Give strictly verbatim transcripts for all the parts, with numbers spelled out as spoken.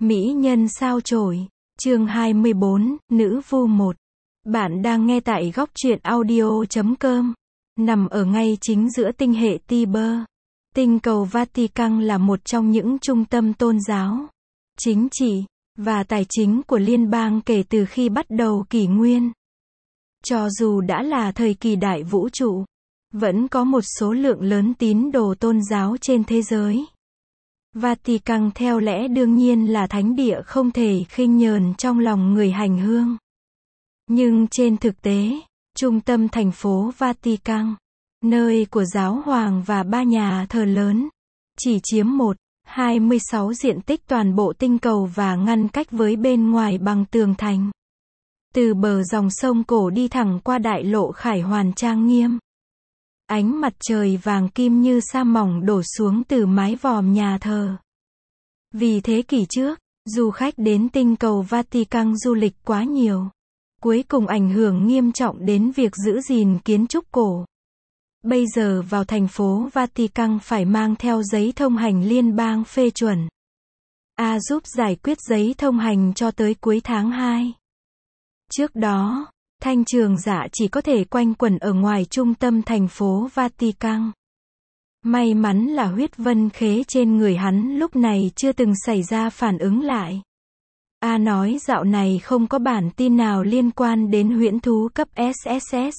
Mỹ nhân sao chổi, chương hai mươi bốn, Nữ Vu một. Bạn đang nghe tại góc truyện audio chấm com. Nằm ở ngay chính giữa tinh hệ Tiber, tinh cầu Vatican là một trong những trung tâm tôn giáo, chính trị và tài chính của liên bang kể từ khi bắt đầu kỷ nguyên. Cho dù đã là thời kỳ đại vũ trụ, vẫn có một số lượng lớn tín đồ tôn giáo trên thế giới. Vatican theo lẽ đương nhiên là thánh địa không thể khinh nhờn trong lòng người hành hương. Nhưng trên thực tế, trung tâm thành phố Vatican, nơi của giáo hoàng và ba nhà thờ lớn, chỉ chiếm một phẩy hai mươi sáu diện tích toàn bộ tinh cầu và ngăn cách với bên ngoài bằng tường thành. Từ bờ dòng sông cổ đi thẳng qua đại lộ Khải Hoàn trang nghiêm. Ánh mặt trời vàng kim như sa mỏng đổ xuống từ mái vòm nhà thờ. Vì thế kỷ trước, du khách đến tinh cầu Vatican du lịch quá nhiều, cuối cùng ảnh hưởng nghiêm trọng đến việc giữ gìn kiến trúc cổ. Bây giờ vào thành phố Vatican phải mang theo giấy thông hành liên bang phê chuẩn. A giúp giải quyết giấy thông hành cho tới cuối tháng hai. Trước đó, Thanh Trường Dạ chỉ có thể quanh quẩn ở ngoài trung tâm thành phố Vatican. May mắn là huyết vân khế trên người hắn lúc này chưa từng xảy ra phản ứng lại. A nói dạo này không có bản tin nào liên quan đến huyễn thú cấp ét ét ét.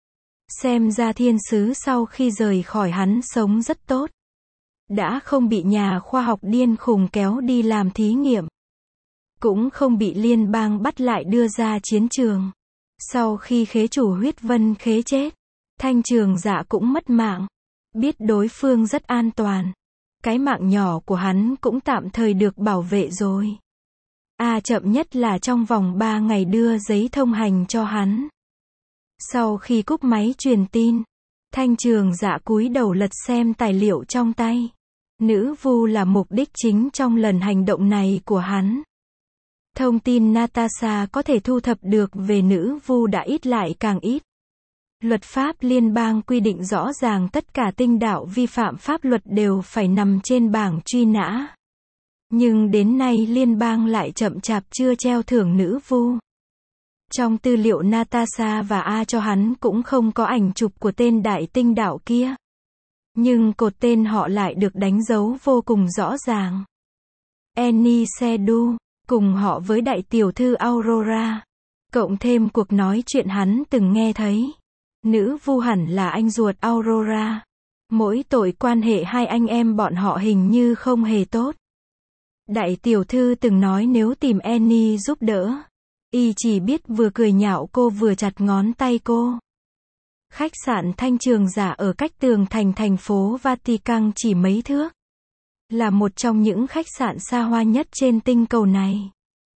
Xem ra thiên sứ sau khi rời khỏi hắn sống rất tốt. Đã không bị nhà khoa học điên khùng kéo đi làm thí nghiệm. Cũng không bị liên bang bắt lại đưa ra chiến trường. Sau khi khế chủ huyết vân khế chết, Thanh Trường Dạ cũng mất mạng. Biết đối phương rất an toàn. Cái mạng nhỏ của hắn cũng tạm thời được bảo vệ rồi. A chậm nhất là trong vòng ba ngày đưa giấy thông hành cho hắn. Sau khi cúp máy truyền tin, Thanh Trường Dạ cúi đầu lật xem tài liệu trong tay. Nữ vu là mục đích chính trong lần hành động này của hắn. Thông tin Natasha có thể thu thập được về nữ vu đã ít lại càng ít. Luật pháp liên bang quy định rõ ràng tất cả tinh đạo vi phạm pháp luật đều phải nằm trên bảng truy nã. Nhưng đến nay liên bang lại chậm chạp chưa treo thưởng nữ vu. Trong tư liệu Natasha và A cho hắn cũng không có ảnh chụp của tên đại tinh đạo kia. Nhưng cột tên họ lại được đánh dấu vô cùng rõ ràng. Annie Seydoux, cùng họ với đại tiểu thư Aurora. Cộng thêm cuộc nói chuyện hắn từng nghe thấy. Nữ vu hẳn là anh ruột Aurora. Mỗi tội quan hệ hai anh em bọn họ hình như không hề tốt. Đại tiểu thư từng nói nếu tìm Annie giúp đỡ, y chỉ biết vừa cười nhạo cô vừa chặt ngón tay cô. Khách sạn Thanh Trường Dạ ở cách tường thành thành phố Vatican chỉ mấy thước. Là một trong những khách sạn xa hoa nhất trên tinh cầu này.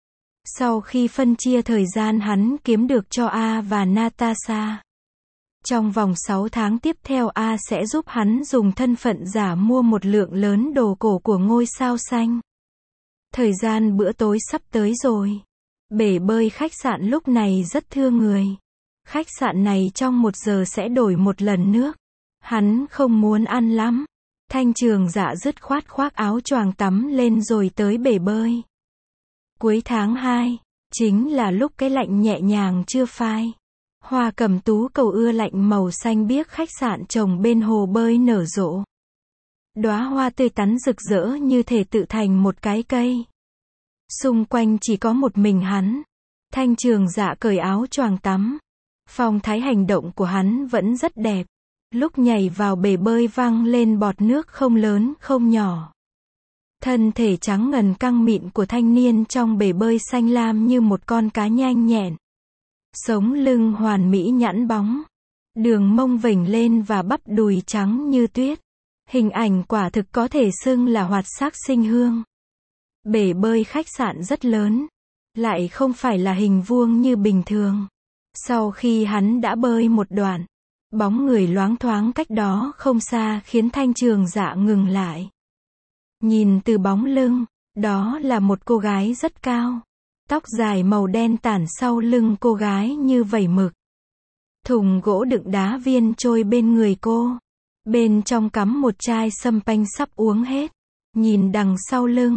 Sau khi phân chia thời gian hắn kiếm được cho A và Natasha. Trong vòng sáu tháng tiếp theo A sẽ giúp hắn dùng thân phận giả mua một lượng lớn đồ cổ của ngôi sao xanh. Thời gian bữa tối sắp tới rồi. Bể bơi khách sạn lúc này rất thưa người. Khách sạn này trong một giờ sẽ đổi một lần nước. Hắn không muốn ăn lắm. Thanh Trường Dạ dứt khoát khoác áo choàng tắm lên rồi tới bể bơi. Cuối tháng hai, chính là lúc cái lạnh nhẹ nhàng chưa phai. Hoa cẩm tú cầu ưa lạnh màu xanh biếc khách sạn trồng bên hồ bơi nở rộ. Đóa hoa tươi tắn rực rỡ như thể tự thành một cái cây. Xung quanh chỉ có một mình hắn. Thanh Trường Dạ cởi áo choàng tắm. Phong thái hành động của hắn vẫn rất đẹp. Lúc nhảy vào bể bơi văng lên bọt nước không lớn không nhỏ. Thân thể trắng ngần căng mịn của thanh niên trong bể bơi xanh lam như một con cá nhanh nhẹn. Sống lưng hoàn mỹ nhẵn bóng. Đường mông vểnh lên và bắp đùi trắng như tuyết. Hình ảnh quả thực có thể xưng là hoạt sắc sinh hương. Bể bơi khách sạn rất lớn. Lại không phải là hình vuông như bình thường. Sau khi hắn đã bơi một đoạn, bóng người loáng thoáng cách đó không xa khiến Thanh Trường Dạ ngừng lại. Nhìn từ bóng lưng, đó là một cô gái rất cao. Tóc dài màu đen tản sau lưng cô gái như vẩy mực. Thùng gỗ đựng đá viên trôi bên người cô. Bên trong cắm một chai sâm panh sắp uống hết. Nhìn đằng sau lưng,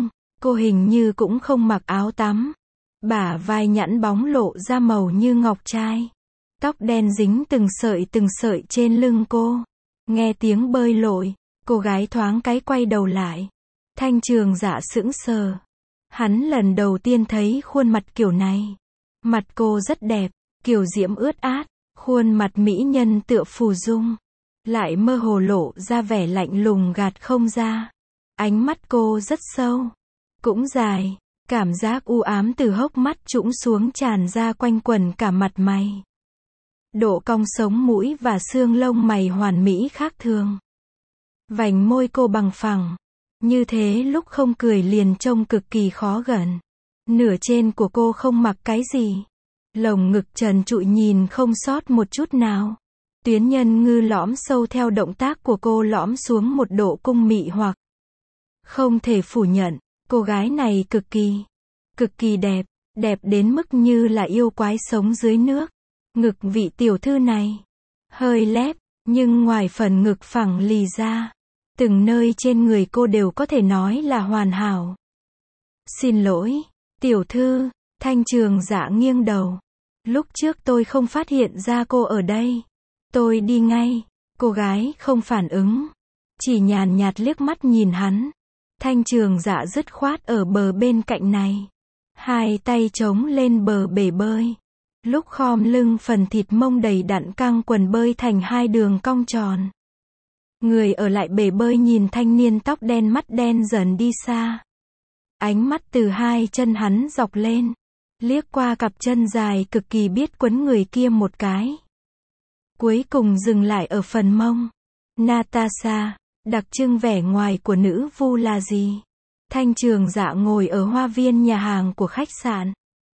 Cô hình như cũng không mặc áo tắm. Bả vai nhẵn bóng lộ ra màu như ngọc trai. Tóc đen dính từng sợi từng sợi trên lưng cô. Nghe tiếng bơi lội, cô gái thoáng cái quay đầu lại. Thanh Trường Dạ sững sờ. Hắn lần đầu tiên thấy khuôn mặt kiểu này. Mặt cô rất đẹp, kiều diễm ướt át, khuôn mặt mỹ nhân tựa phù dung. Lại mơ hồ lộ ra vẻ lạnh lùng gạt không ra. Ánh mắt cô rất sâu, cũng dài, cảm giác u ám từ hốc mắt trũng xuống tràn ra quanh quần cả mặt mày. Độ cong sống mũi và xương lông mày hoàn mỹ khác thường. Vành môi cô bằng phẳng, như thế lúc không cười liền trông cực kỳ khó gần. Nửa trên của cô không mặc cái gì. Lồng ngực trần trụi nhìn không sót một chút nào. Tuyến nhân ngư lõm sâu theo động tác của cô lõm xuống một độ cung mị hoặc. Không thể phủ nhận, cô gái này cực kỳ, cực kỳ đẹp, đẹp đến mức như là yêu quái sống dưới nước. Ngực vị tiểu thư này, hơi lép, nhưng ngoài phần ngực phẳng lì ra, từng nơi trên người cô đều có thể nói là hoàn hảo. Xin lỗi, tiểu thư, Thanh Trường Dạ nghiêng đầu. Lúc trước tôi không phát hiện ra cô ở đây. Tôi đi ngay. Cô gái không phản ứng, chỉ nhàn nhạt liếc mắt nhìn hắn. Thanh Trường Dạ dứt khoát ở bờ bên cạnh này. Hai tay chống lên bờ bể bơi. Lúc khom lưng phần thịt mông đầy đặn căng quần bơi thành hai đường cong tròn. Người ở lại bể bơi nhìn thanh niên tóc đen mắt đen dần đi xa. Ánh mắt từ hai chân hắn dọc lên. Liếc qua cặp chân dài cực kỳ biết quấn người kia một cái. Cuối cùng dừng lại ở phần mông. Natasha, đặc trưng vẻ ngoài của nữ vu là gì? Thanh Trường Dạ ngồi ở hoa viên nhà hàng của khách sạn.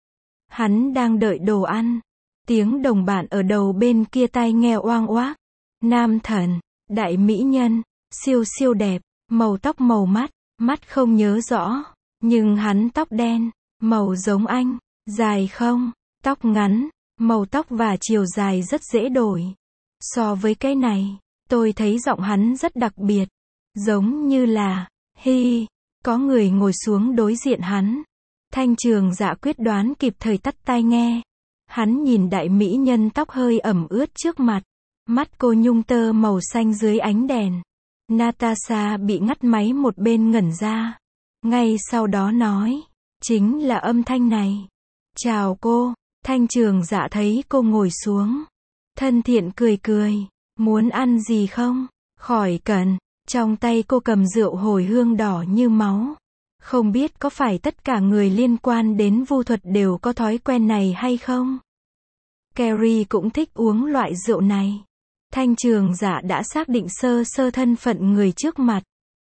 Hắn đang đợi đồ ăn. Tiếng đồng bạn ở đầu bên kia tai nghe oang oác. Nam thần, đại mỹ nhân, siêu siêu đẹp, màu tóc màu mắt, mắt không nhớ rõ. Nhưng hắn tóc đen, màu giống anh, dài không, tóc ngắn, màu tóc và chiều dài rất dễ đổi. So với cái này, tôi thấy giọng hắn rất đặc biệt. Giống như là, hi, có người ngồi xuống đối diện hắn. Thanh Trường Dạ quyết đoán kịp thời tắt tai nghe. Hắn nhìn đại mỹ nhân tóc hơi ẩm ướt trước mặt. Mắt cô nhung tơ màu xanh dưới ánh đèn. Natasha bị ngắt máy một bên ngẩn ra. Ngay sau đó nói, chính là âm thanh này. Chào cô. Thanh Trường Dạ thấy cô ngồi xuống. Thân thiện cười cười. Muốn ăn gì không? Khỏi cần. Trong tay cô cầm rượu hồi hương đỏ như máu. Không biết có phải tất cả người liên quan đến vu thuật đều có thói quen này hay không? Carrie cũng thích uống loại rượu này. Thanh Trường Dạ đã xác định sơ sơ thân phận người trước mặt.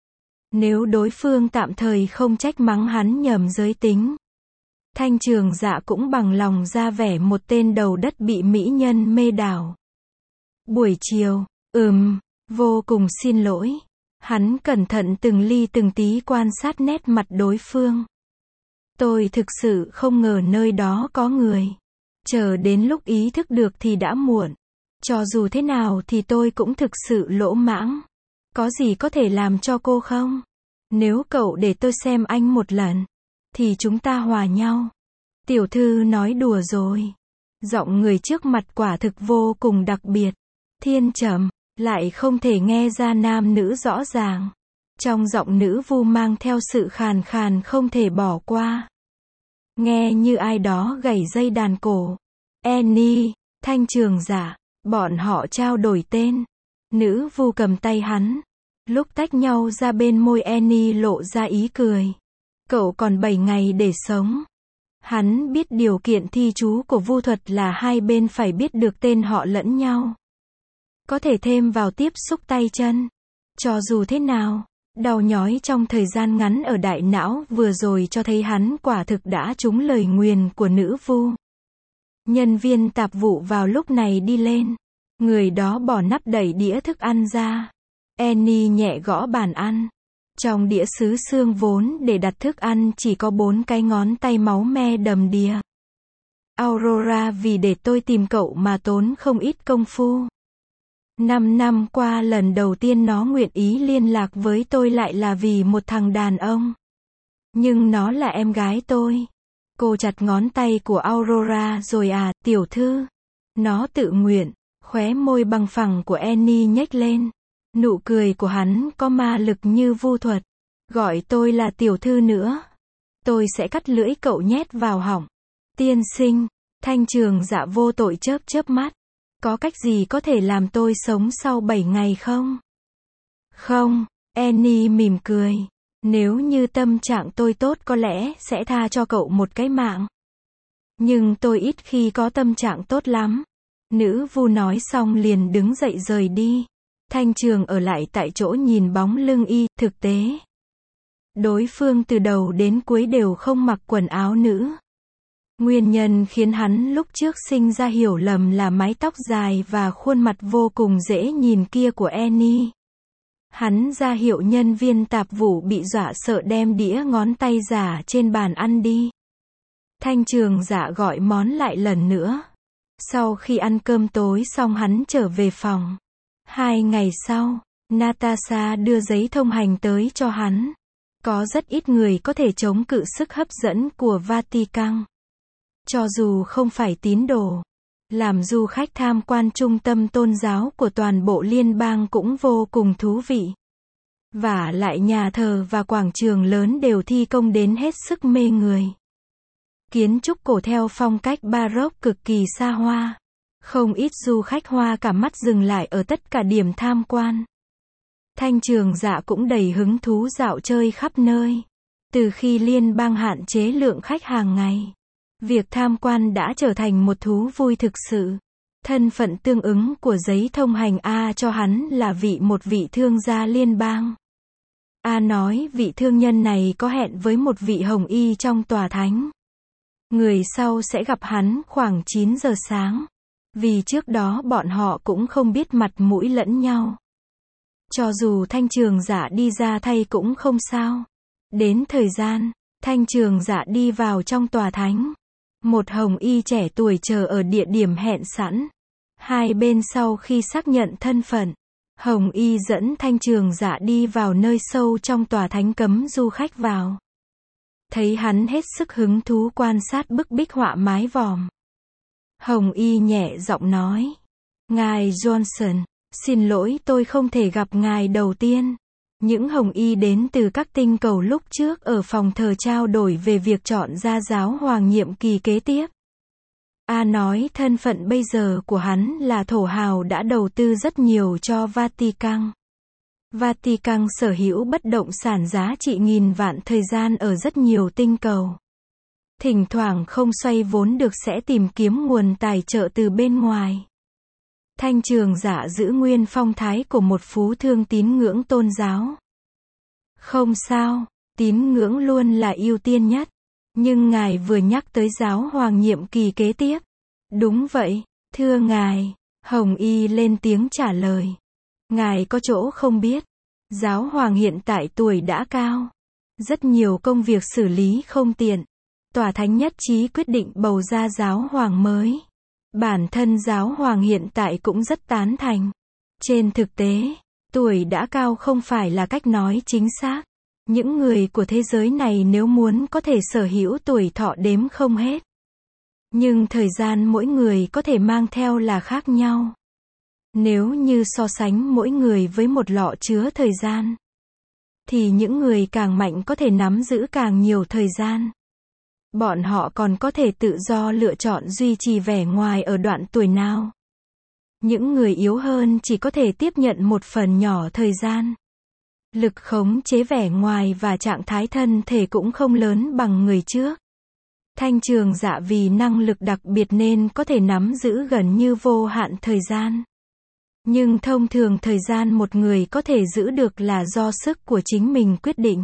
Nếu đối phương tạm thời không trách mắng hắn nhầm giới tính, Thanh Trường Dạ cũng bằng lòng ra vẻ một tên đầu đất bị mỹ nhân mê đảo. Buổi chiều, ừm, vô cùng xin lỗi. Hắn cẩn thận từng ly từng tí quan sát nét mặt đối phương. Tôi thực sự không ngờ nơi đó có người. Chờ đến lúc ý thức được thì đã muộn. Cho dù thế nào thì tôi cũng thực sự lỗ mãng. Có gì có thể làm cho cô không? Nếu cậu để tôi xem anh một lần, thì chúng ta hòa nhau. Tiểu thư nói đùa rồi. Giọng người trước mặt quả thực vô cùng đặc biệt. Thiên trầm, lại không thể nghe ra nam nữ rõ ràng. Trong giọng nữ vu mang theo sự khàn khàn không thể bỏ qua. Nghe như ai đó gảy dây đàn cổ. Annie, Thanh Trường Dạ, bọn họ trao đổi tên. Nữ vu cầm tay hắn. Lúc tách nhau ra bên môi Annie lộ ra ý cười. Cậu còn bảy ngày để sống. Hắn biết điều kiện thi trú của vu thuật là hai bên phải biết được tên họ lẫn nhau. Có thể thêm vào tiếp xúc tay chân. Cho dù thế nào, đau nhói trong thời gian ngắn ở đại não vừa rồi cho thấy hắn quả thực đã trúng lời nguyền của nữ vu. Nhân viên tạp vụ vào lúc này đi lên. Người đó bỏ nắp đẩy đĩa thức ăn ra. Annie nhẹ gõ bàn ăn. Trong đĩa sứ xương vốn để đặt thức ăn chỉ có bốn cái ngón tay máu me đầm đìa. Aurora, vì để tôi tìm cậu mà tốn không ít công phu. Năm năm qua lần đầu tiên nó nguyện ý liên lạc với tôi lại là vì một thằng đàn ông. Nhưng nó là em gái tôi. Cô chặt ngón tay của Aurora rồi à, tiểu thư. Nó tự nguyện. Khóe môi bằng phẳng của Annie nhếch lên. Nụ cười của hắn có ma lực như vu thuật. Gọi tôi là tiểu thư nữa. Tôi sẽ cắt lưỡi cậu nhét vào họng. Tiên sinh. Thanh Trường Dạ vô tội chớp chớp mắt. Có cách gì có thể làm tôi sống sau bảy ngày không? Không. Annie mỉm cười. Nếu như tâm trạng tôi tốt có lẽ sẽ tha cho cậu một cái mạng. Nhưng tôi ít khi có tâm trạng tốt lắm. Nữ vu nói xong liền đứng dậy rời đi. Thanh Trường ở lại tại chỗ nhìn bóng lưng y, thực tế. Đối phương từ đầu đến cuối đều không mặc quần áo nữ. Nguyên nhân khiến hắn lúc trước sinh ra hiểu lầm là mái tóc dài và khuôn mặt vô cùng dễ nhìn kia của Annie. Hắn ra hiệu nhân viên tạp vụ bị dọa sợ đem đĩa ngón tay giả trên bàn ăn đi. Thanh Trường Dạ gọi món lại lần nữa. Sau khi ăn cơm tối xong hắn trở về phòng. Hai ngày sau, Natasha đưa giấy thông hành tới cho hắn. Có rất ít người có thể chống cự sức hấp dẫn của Vatican. Cho dù không phải tín đồ, làm du khách tham quan trung tâm tôn giáo của toàn bộ liên bang cũng vô cùng thú vị. Vả lại nhà thờ và quảng trường lớn đều thi công đến hết sức mê người. Kiến trúc cổ theo phong cách Baroque cực kỳ xa hoa. Không ít du khách hoa cả mắt dừng lại ở tất cả điểm tham quan. Thanh Trường Dạ cũng đầy hứng thú dạo chơi khắp nơi. Từ khi liên bang hạn chế lượng khách hàng ngày, việc tham quan đã trở thành một thú vui thực sự. Thân phận tương ứng của giấy thông hành A cho hắn là vị một vị thương gia liên bang. A nói vị thương nhân này có hẹn với một vị hồng y trong tòa thánh. Người sau sẽ gặp hắn khoảng chín giờ sáng. Vì trước đó bọn họ cũng không biết mặt mũi lẫn nhau. Cho dù Thanh Trường Dạ đi ra thay cũng không sao. Đến thời gian, Thanh Trường Dạ đi vào trong tòa thánh. Một hồng y trẻ tuổi chờ ở địa điểm hẹn sẵn. Hai bên sau khi xác nhận thân phận, hồng y dẫn Thanh Trường Dạ đi vào nơi sâu trong tòa thánh cấm du khách vào. Thấy hắn hết sức hứng thú quan sát bức bích họa mái vòm. Hồng y nhẹ giọng nói. Ngài Johnson, xin lỗi tôi không thể gặp ngài đầu tiên. Những hồng y đến từ các tinh cầu lúc trước ở phòng thờ trao đổi về việc chọn ra giáo hoàng nhiệm kỳ kế tiếp. A nói thân phận bây giờ của hắn là thổ hào đã đầu tư rất nhiều cho Vatican. Vatican sở hữu bất động sản giá trị nghìn vạn thời gian ở rất nhiều tinh cầu. Thỉnh thoảng không xoay vốn được sẽ tìm kiếm nguồn tài trợ từ bên ngoài. Thanh Trường Dạ giữ nguyên phong thái của một phú thương tín ngưỡng tôn giáo. Không sao, tín ngưỡng luôn là ưu tiên nhất. Nhưng ngài vừa nhắc tới giáo hoàng nhiệm kỳ kế tiếp. Đúng vậy, thưa ngài. Hồng y lên tiếng trả lời. Ngài có chỗ không biết. Giáo hoàng hiện tại tuổi đã cao. Rất nhiều công việc xử lý không tiện. Tòa thánh nhất trí quyết định bầu ra giáo hoàng mới. Bản thân giáo hoàng hiện tại cũng rất tán thành. Trên thực tế, tuổi đã cao không phải là cách nói chính xác. Những người của thế giới này nếu muốn có thể sở hữu tuổi thọ đếm không hết. Nhưng thời gian mỗi người có thể mang theo là khác nhau. Nếu như so sánh mỗi người với một lọ chứa thời gian, thì những người càng mạnh có thể nắm giữ càng nhiều thời gian. Bọn họ còn có thể tự do lựa chọn duy trì vẻ ngoài ở đoạn tuổi nào. Những người yếu hơn chỉ có thể tiếp nhận một phần nhỏ thời gian. Lực khống chế vẻ ngoài và trạng thái thân thể cũng không lớn bằng người trước. Thanh Trường Dạ vì năng lực đặc biệt nên có thể nắm giữ gần như vô hạn thời gian. Nhưng thông thường thời gian một người có thể giữ được là do sức của chính mình quyết định.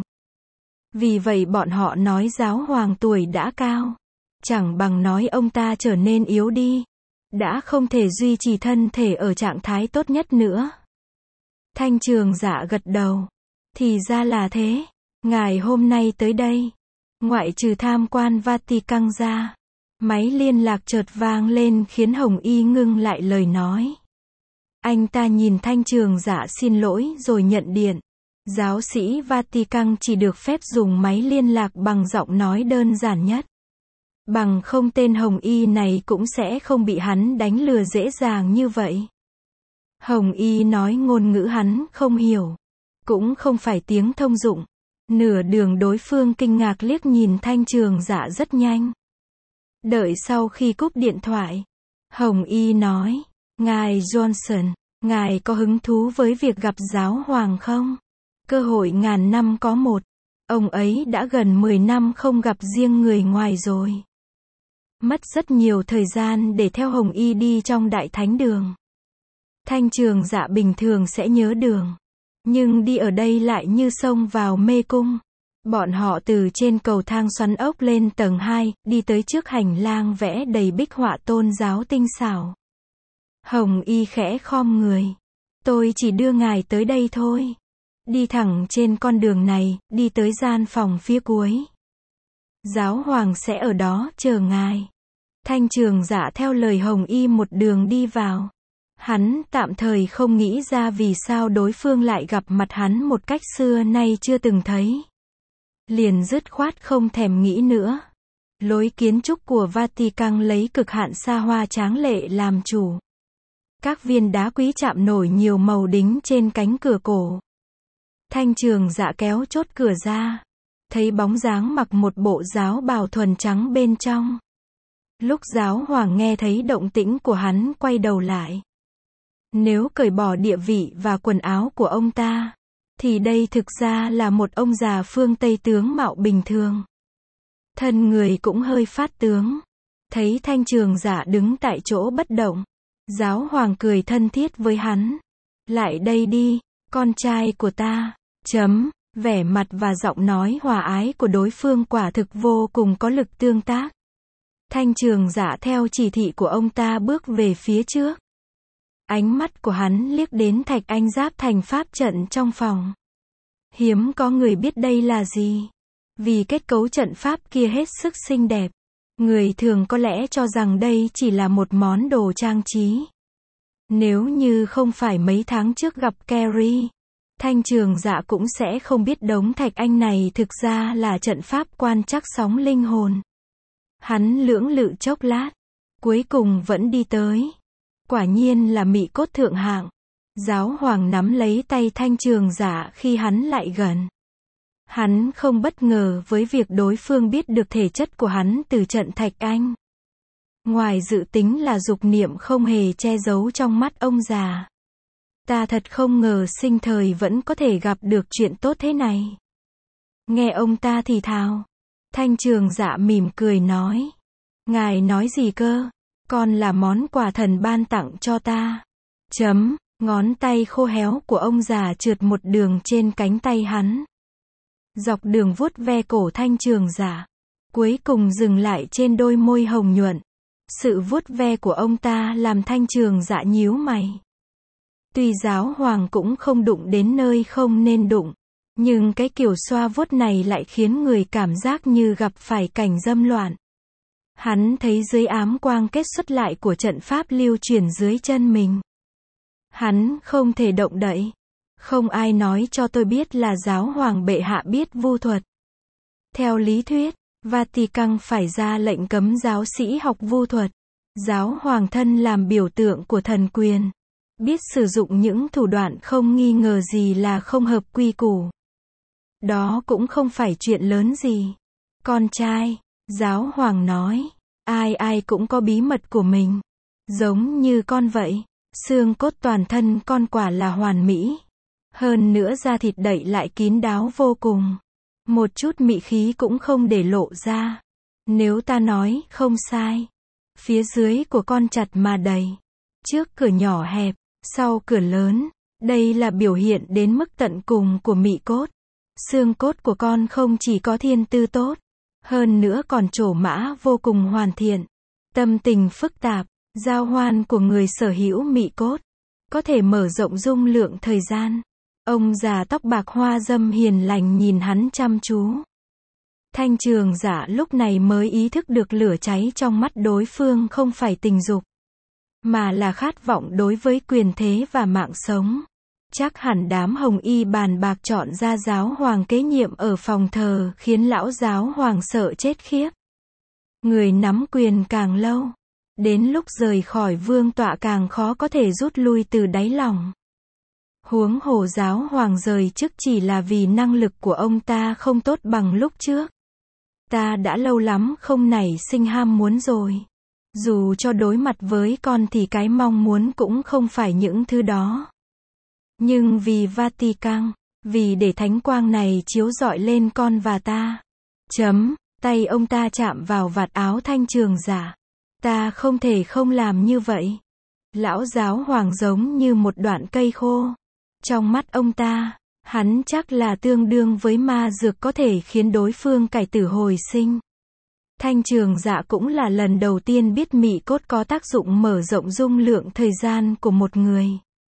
Vì vậy bọn họ nói giáo hoàng tuổi đã cao. Chẳng bằng nói ông ta trở nên yếu đi. Đã không thể duy trì thân thể ở trạng thái tốt nhất nữa. Thanh Trường Dạ gật đầu. Thì ra là thế. Ngài hôm nay tới đây. Ngoại trừ tham quan Vatican ra. Máy liên lạc chợt vang lên khiến Hồng Y ngưng lại lời nói. Anh ta nhìn Thanh Trường Dạ xin lỗi rồi nhận điện. Giáo sĩ Vatican chỉ được phép dùng máy liên lạc bằng giọng nói đơn giản nhất. Bằng không tên Hồng Y này cũng sẽ không bị hắn đánh lừa dễ dàng như vậy. Hồng Y nói ngôn ngữ hắn không hiểu. Cũng không phải tiếng thông dụng. Nửa đường đối phương kinh ngạc liếc nhìn Thanh Trường Dạ rất nhanh. Đợi sau khi cúp điện thoại, Hồng Y nói, ngài Johnson, ngài có hứng thú với việc gặp giáo hoàng không? Cơ hội ngàn năm có một. Ông ấy đã gần mười năm không gặp riêng người ngoài rồi. Mất rất nhiều thời gian để theo Hồng Y đi trong đại thánh đường. Thanh Trường Dạ bình thường sẽ nhớ đường. Nhưng đi ở đây lại như xông vào mê cung. Bọn họ từ trên cầu thang xoắn ốc lên tầng hai, đi tới trước hành lang vẽ đầy bích họa tôn giáo tinh xảo. Hồng Y khẽ khom người. Tôi chỉ đưa ngài tới đây thôi. Đi thẳng trên con đường này, đi tới gian phòng phía cuối. Giáo hoàng sẽ ở đó chờ ngài. Thanh Trường Dạ theo lời Hồng Y một đường đi vào. Hắn tạm thời không nghĩ ra vì sao đối phương lại gặp mặt hắn một cách xưa nay chưa từng thấy. Liền dứt khoát không thèm nghĩ nữa. Lối kiến trúc của Vatican lấy cực hạn xa hoa tráng lệ làm chủ. Các viên đá quý chạm nổi nhiều màu đính trên cánh cửa cổ. Thanh Trường Dạ kéo chốt cửa ra. Thấy bóng dáng mặc một bộ giáo bào thuần trắng bên trong. Lúc giáo hoàng nghe thấy động tĩnh của hắn quay đầu lại. Nếu cởi bỏ địa vị và quần áo của ông ta, thì đây thực ra là một ông già phương Tây tướng mạo bình thường. Thân người cũng hơi phát tướng. Thấy Thanh Trường Dạ đứng tại chỗ bất động. Giáo hoàng cười thân thiết với hắn. Lại đây đi, con trai của ta. Chấm, vẻ mặt và giọng nói hòa ái của đối phương quả thực vô cùng có lực tương tác. Thanh Trường Dạ theo chỉ thị của ông ta bước về phía trước. Ánh mắt của hắn liếc đến thạch anh giáp thành pháp trận trong phòng. Hiếm có người biết đây là gì. Vì kết cấu trận pháp kia hết sức xinh đẹp. Người thường có lẽ cho rằng đây chỉ là một món đồ trang trí. Nếu như không phải mấy tháng trước gặp Carrie, Thanh Trường Dạ cũng sẽ không biết đống thạch anh này thực ra là trận pháp quan trắc sóng linh hồn. Hắn lưỡng lự chốc lát, cuối cùng vẫn đi tới. Quả nhiên là mị cốt thượng hạng. Giáo hoàng nắm lấy tay Thanh Trường Dạ khi hắn lại gần. Hắn không bất ngờ với việc đối phương biết được thể chất của hắn từ trận thạch anh. Ngoài dự tính là dục niệm không hề che giấu trong mắt ông già. Ta thật không ngờ sinh thời vẫn có thể gặp được chuyện tốt thế này. Nghe ông ta thì thào. Thanh Trường Dạ mỉm cười nói. Ngài nói gì cơ? Con là món quà thần ban tặng cho ta. Chấm, ngón tay khô héo của ông già trượt một đường trên cánh tay hắn. Dọc đường vuốt ve cổ Thanh Trường Dạ. Cuối cùng dừng lại trên đôi môi hồng nhuận. Sự vuốt ve của ông ta làm Thanh Trường Dạ nhíu mày. Tuy giáo hoàng cũng không đụng đến nơi không nên đụng. Nhưng cái kiểu xoa vuốt này lại khiến người cảm giác như gặp phải cảnh dâm loạn. Hắn thấy dưới ám quang kết xuất lại của trận pháp lưu chuyển dưới chân mình. Hắn không thể động đậy. Không ai nói cho tôi biết là giáo hoàng bệ hạ biết vu thuật. Theo lý thuyết, Vatican phải ra lệnh cấm giáo sĩ học vu thuật. Giáo hoàng thân làm biểu tượng của thần quyền. Biết sử dụng những thủ đoạn không nghi ngờ gì là không hợp quy củ. Đó cũng không phải chuyện lớn gì. Con trai, giáo hoàng nói, ai ai cũng có bí mật của mình. Giống như con vậy, xương cốt toàn thân con quả là hoàn mỹ. Hơn nữa da thịt đậy lại kín đáo vô cùng. Một chút mị khí cũng không để lộ ra. Nếu ta nói không sai, phía dưới của con chặt mà đầy. Trước cửa nhỏ hẹp, sau cửa lớn. Đây là biểu hiện đến mức tận cùng của mị cốt. Xương cốt của con không chỉ có thiên tư tốt, hơn nữa còn trổ mã vô cùng hoàn thiện. Tâm tình phức tạp, giao hoan của người sở hữu mị cốt, có thể mở rộng dung lượng thời gian. Ông già tóc bạc hoa dâm hiền lành nhìn hắn chăm chú. Thanh Trường Dạ lúc này mới ý thức được lửa cháy trong mắt đối phương không phải tình dục, mà là khát vọng đối với quyền thế và mạng sống. Chắc hẳn đám hồng y bàn bạc chọn ra giáo hoàng kế nhiệm ở phòng thờ khiến lão giáo hoàng sợ chết khiếp. Người nắm quyền càng lâu, đến lúc rời khỏi vương tọa càng khó có thể rút lui từ đáy lòng. Huống hồ giáo hoàng rời chức chỉ là vì năng lực của ông ta không tốt bằng lúc trước. Ta đã lâu lắm không nảy sinh ham muốn rồi. Dù cho đối mặt với con thì cái mong muốn cũng không phải những thứ đó. Nhưng vì Vatican, vì để thánh quang này chiếu rọi lên con và ta. Chấm, tay ông ta chạm vào vạt áo Thanh Trường Giả. Ta không thể không làm như vậy. Lão giáo hoàng giống như một đoạn cây khô. Trong mắt ông ta, hắn chắc là tương đương với ma dược có thể khiến đối phương cải tử hồi sinh. Thanh Trường Dạ cũng là lần đầu tiên biết mị cốt có tác dụng mở rộng dung lượng thời gian của một người.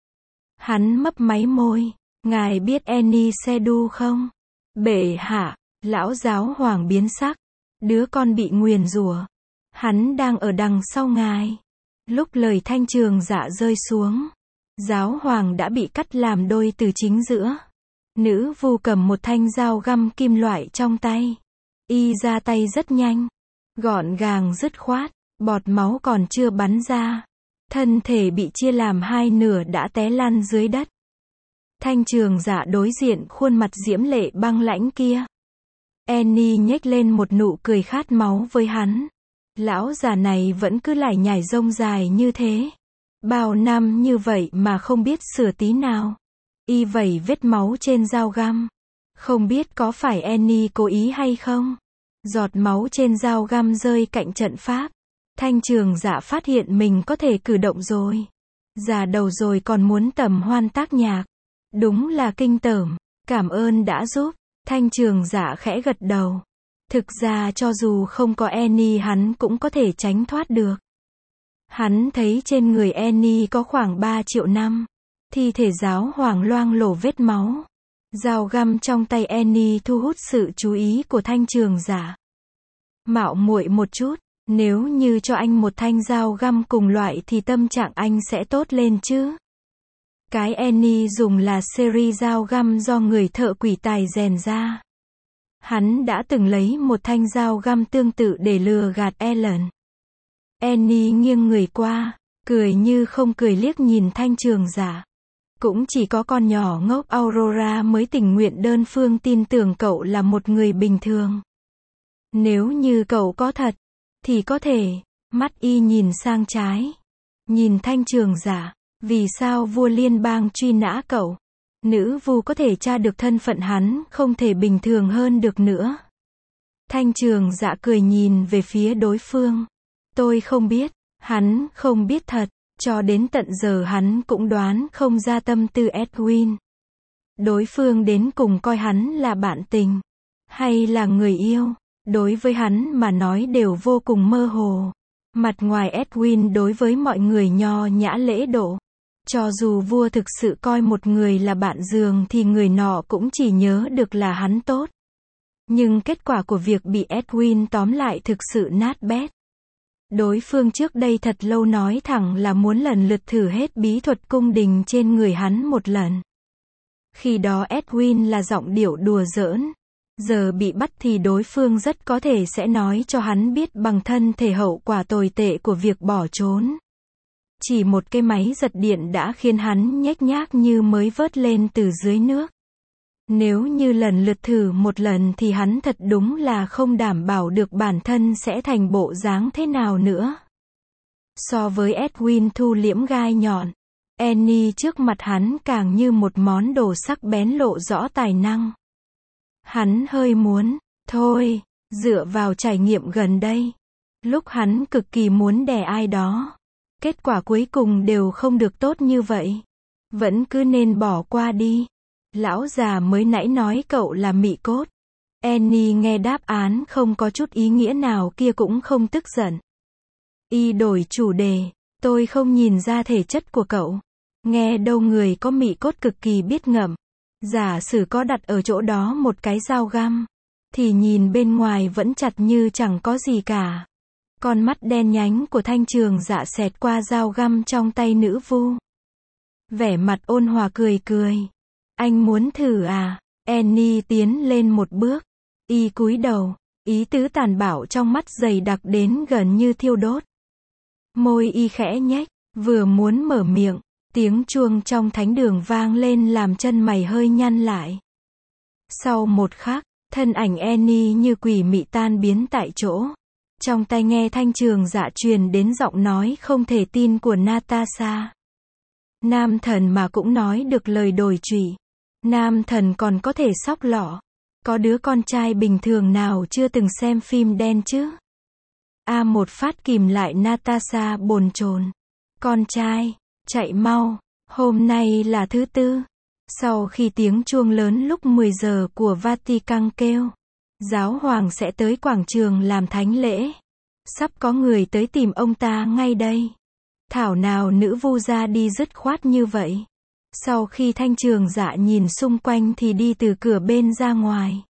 Hắn mấp máy môi, ngài biết Annie Sedu không? Bệ hạ, lão giáo hoàng biến sắc. Đứa con bị nguyền rủa. Hắn đang ở đằng sau ngài. Lúc lời Thanh Trường Dạ rơi xuống, giáo hoàng đã bị cắt làm đôi từ chính giữa. Nữ vu cầm một thanh dao găm kim loại trong tay. Y ra tay rất nhanh, gọn gàng dứt khoát, bọt máu còn chưa bắn ra. Thân thể bị chia làm hai nửa đã té lăn dưới đất. Thanh Trường Dạ đối diện khuôn mặt diễm lệ băng lãnh kia. Annie nhếch lên một nụ cười khát máu với hắn. Lão già này vẫn cứ lải nhải rông dài như thế. Bao năm như vậy mà không biết sửa tí nào. Y vẩy vết máu trên dao găm. Không biết có phải Annie cố ý hay không? Giọt máu trên dao găm rơi cạnh trận pháp. Thanh Trường Dạ phát hiện mình có thể cử động rồi. Già đầu rồi còn muốn tầm hoan tác nhạc. Đúng là kinh tởm. Cảm ơn đã giúp. Thanh Trường Dạ khẽ gật đầu. Thực ra cho dù không có Annie hắn cũng có thể tránh thoát được. Hắn thấy trên người Annie có khoảng ba triệu năm. Thi thể giáo hoàng loang lổ vết máu. Dao găm trong tay Annie thu hút sự chú ý của Thanh Trường Giả. Mạo muội một chút, nếu như cho anh một thanh dao găm cùng loại thì tâm trạng anh sẽ tốt lên chứ. Cái Annie dùng là series dao găm do người thợ quỷ tài rèn ra. Hắn đã từng lấy một thanh dao găm tương tự để lừa gạt Ellen. Annie nghiêng người qua, cười như không cười liếc nhìn Thanh Trường Giả. Cũng chỉ có con nhỏ ngốc Aurora mới tình nguyện đơn phương tin tưởng cậu là một người bình thường. Nếu như cậu có thật, thì có thể. Mắt y nhìn sang trái. Nhìn Thanh Trường Giả. Vì sao vua liên bang truy nã cậu? Nữ vu có thể tra được thân phận hắn, không thể bình thường hơn được nữa. Thanh Trường Dạ cười nhìn về phía đối phương. Tôi không biết. Hắn không biết thật. Cho đến tận giờ hắn cũng đoán không ra tâm tư Edwin. Đối phương đến cùng coi hắn là bạn tình, hay là người yêu, đối với hắn mà nói đều vô cùng mơ hồ. Mặt ngoài Edwin đối với mọi người nho nhã lễ độ. Cho dù vua thực sự coi một người là bạn giường thì người nọ cũng chỉ nhớ được là hắn tốt. Nhưng kết quả của việc bị Edwin tóm lại thực sự nát bét. Đối phương trước đây thật lâu nói thẳng là muốn lần lượt thử hết bí thuật cung đình trên người hắn một lần. Khi đó Edwin là giọng điệu đùa giỡn. Giờ bị bắt thì đối phương rất có thể sẽ nói cho hắn biết bằng thân thể hậu quả tồi tệ của việc bỏ trốn. Chỉ một cái máy giật điện đã khiến hắn nhếch nhác như mới vớt lên từ dưới nước. Nếu như lần lượt thử một lần thì hắn thật đúng là không đảm bảo được bản thân sẽ thành bộ dáng thế nào nữa. So với Edwin thu liễm gai nhọn, Annie trước mặt hắn càng như một món đồ sắc bén lộ rõ tài năng. Hắn hơi muốn, thôi, dựa vào trải nghiệm gần đây. Lúc hắn cực kỳ muốn đè ai đó. Kết quả cuối cùng đều không được tốt như vậy. Vẫn cứ nên bỏ qua đi. Lão già mới nãy nói cậu là mị cốt. Annie nghe đáp án không có chút ý nghĩa nào kia cũng không tức giận. Y đổi chủ đề. Tôi không nhìn ra thể chất của cậu. Nghe đâu người có mị cốt cực kỳ biết ngậm. Giả sử có đặt ở chỗ đó một cái dao găm, thì nhìn bên ngoài vẫn chặt như chẳng có gì cả. Con mắt đen nhánh của Thanh Trường Dạ xẹt qua dao găm trong tay nữ vu. vẻ mặt ôn hòa cười cười. Anh muốn thử à? Annie tiến lên một bước. Y cúi đầu, ý tứ tàn bạo trong mắt dày đặc đến gần như thiêu đốt. Môi y khẽ nhếch, vừa muốn mở miệng, tiếng chuông trong thánh đường vang lên làm chân mày hơi nhăn lại. Sau một khắc, thân ảnh Annie như quỷ mị tan biến tại chỗ. Trong tai nghe Thanh Trường Dạ truyền đến giọng nói không thể tin của Natasha. Nam thần mà cũng nói được lời đồi trụy. Nam thần còn có thể sóc lọ. Có đứa con trai bình thường nào chưa từng xem phim đen chứ? A một phát kìm lại Natasha bồn chồn. Con trai, chạy mau, hôm nay là thứ tư. Sau khi tiếng chuông lớn lúc mười giờ của Vatican kêu, giáo hoàng sẽ tới quảng trường làm thánh lễ. Sắp có người tới tìm ông ta ngay đây. Thảo nào nữ vu ra đi dứt khoát như vậy. Sau khi Thanh Trường Dạ nhìn xung quanh thì đi từ cửa bên ra ngoài.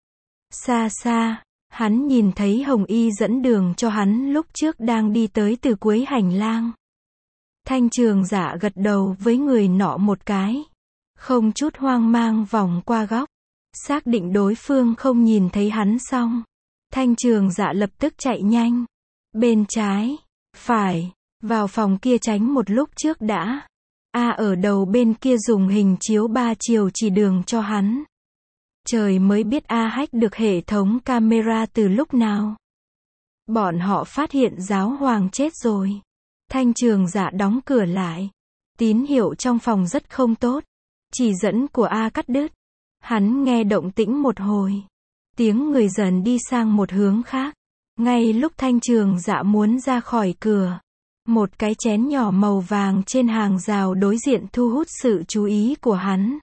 Xa xa, hắn nhìn thấy Hồng Y dẫn đường cho hắn lúc trước đang đi tới từ cuối hành lang. Thanh Trường Dạ gật đầu với người nọ một cái. Không chút hoang mang vòng qua góc. Xác định đối phương không nhìn thấy hắn xong. Thanh Trường Dạ lập tức chạy nhanh. Bên trái, phải, vào phòng kia tránh một lúc trước đã. A ở đầu bên kia dùng hình chiếu ba chiều chỉ đường cho hắn. Trời mới biết A hack được hệ thống camera từ lúc nào. Bọn họ phát hiện giáo hoàng chết rồi. Thanh Trường Dạ đóng cửa lại. Tín hiệu trong phòng rất không tốt. Chỉ dẫn của A cắt đứt. Hắn nghe động tĩnh một hồi. Tiếng người dần đi sang một hướng khác. Ngay lúc Thanh Trường Dạ muốn ra khỏi cửa, một cái chén nhỏ màu vàng trên hàng rào đối diện thu hút sự chú ý của hắn.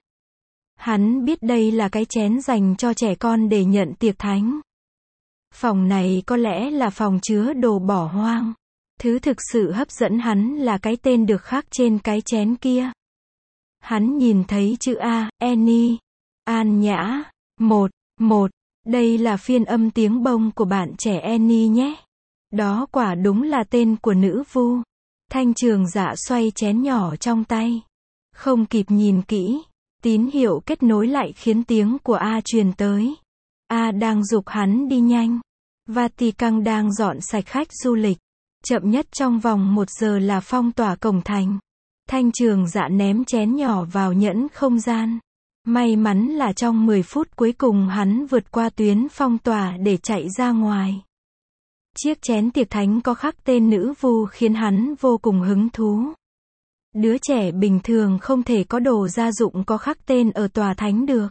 Hắn biết đây là cái chén dành cho trẻ con để nhận tiệc thánh. Phòng này có lẽ là phòng chứa đồ bỏ hoang. Thứ thực sự hấp dẫn hắn là cái tên được khắc trên cái chén kia. Hắn nhìn thấy chữ A, Annie, An Nhã, một, một. Đây là phiên âm tiếng bông của bạn trẻ Annie nhé. Đó quả đúng là tên của nữ vu. Thanh Trường Dạ xoay chén nhỏ trong tay. Không kịp nhìn kỹ. Tín hiệu kết nối lại khiến tiếng của A truyền tới. A đang giục hắn đi nhanh. Vatican đang dọn sạch khách du lịch. Chậm nhất trong vòng một giờ là phong tỏa cổng thành. Thanh Trường Dạ ném chén nhỏ vào nhẫn không gian. May mắn là trong mười phút cuối cùng hắn vượt qua tuyến phong tỏa để chạy ra ngoài. Chiếc chén tiệc thánh có khắc tên nữ vu khiến hắn vô cùng hứng thú. Đứa trẻ bình thường không thể có đồ gia dụng có khắc tên ở tòa thánh được.